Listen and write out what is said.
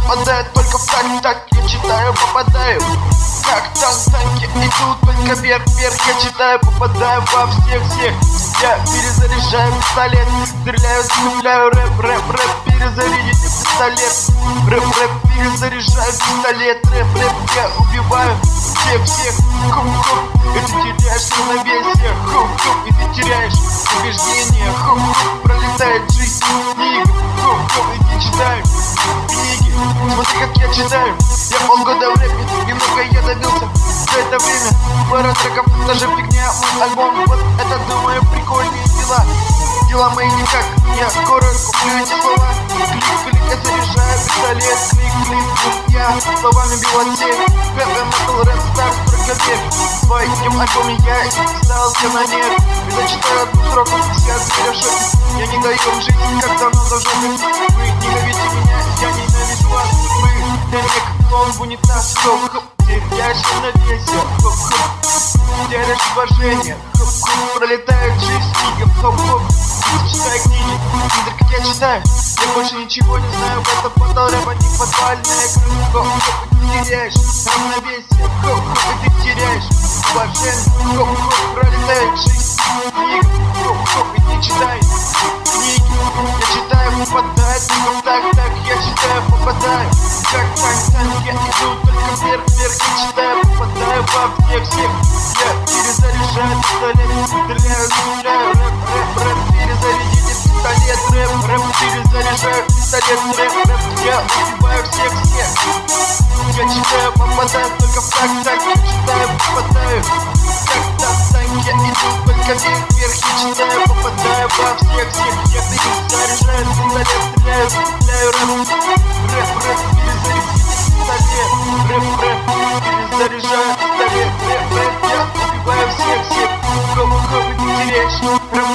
попадает только в так, я читаю, попадаю. Как танки идут только вверх, я читаю, попадаю во всех. Я перезаряжаю пистолет, стреляю, цепляю, рэп, перезарядите пистолет. Рэп, перезаряжаю пистолет, рэп, я убиваю всех. Хуп, и ты теряешь равновесие, хуп, и ты теряешь убеждение, хуп, пролетает жизнь книга, хуп, и ты читаешь книги. Смотри, как я читаю, я полгода в рэпе, немного я добился за это время. Пара треков, даже фигня, мой альбом, вот это, думаю, прикольные дела. Дела мои никак, я скоро куплю эти слова. Клик, я заряжаю пистолет, клик, я словами бил отсек. Хэппи, метал, рэп, стар, стройка век. В своем альбоме я писался на нет. И зачитаю одну строку, все от зверя в шоке. Я не даю им жизнь, как давно зажжённый. Вы ненавидите меня, я ненавижу вас. Вы для меня как клон в унитаз, хоп, теряешь равновесие, хоп, теряешь уважение, хоп, пролетает жизнь книга, хоп, читай книги, смотри, как я читаю, я больше ничего не знаю, в этом портал рэпа не подвальная крыша, хоп, ты теряешь равновесие, хоп, и ты теряешь уважение, хоп, пролетает жизнь книга, хоп, и ты читай книги, я читаю, попадает, так, я читаю, попадаю, как танк, я иду только вверх, я читаю, попадаю во всех. Я перезаряжаю пистолет, стреляю, рэп, перезарядите пистолет, рэп, перезаряжаю пистолет, рэп, я убиваю всех. Я читаю, попадаю только в так, я читаю, попадаю, как танк, я иду только вверх, я читаю, попадаю во всех. Я перезаряжаю пистолет, стреляю, рэп, перезарядите пистолет, рэп, перезаряжаю пистолет, рэп, я убиваю всех. Хоп, ты теряешь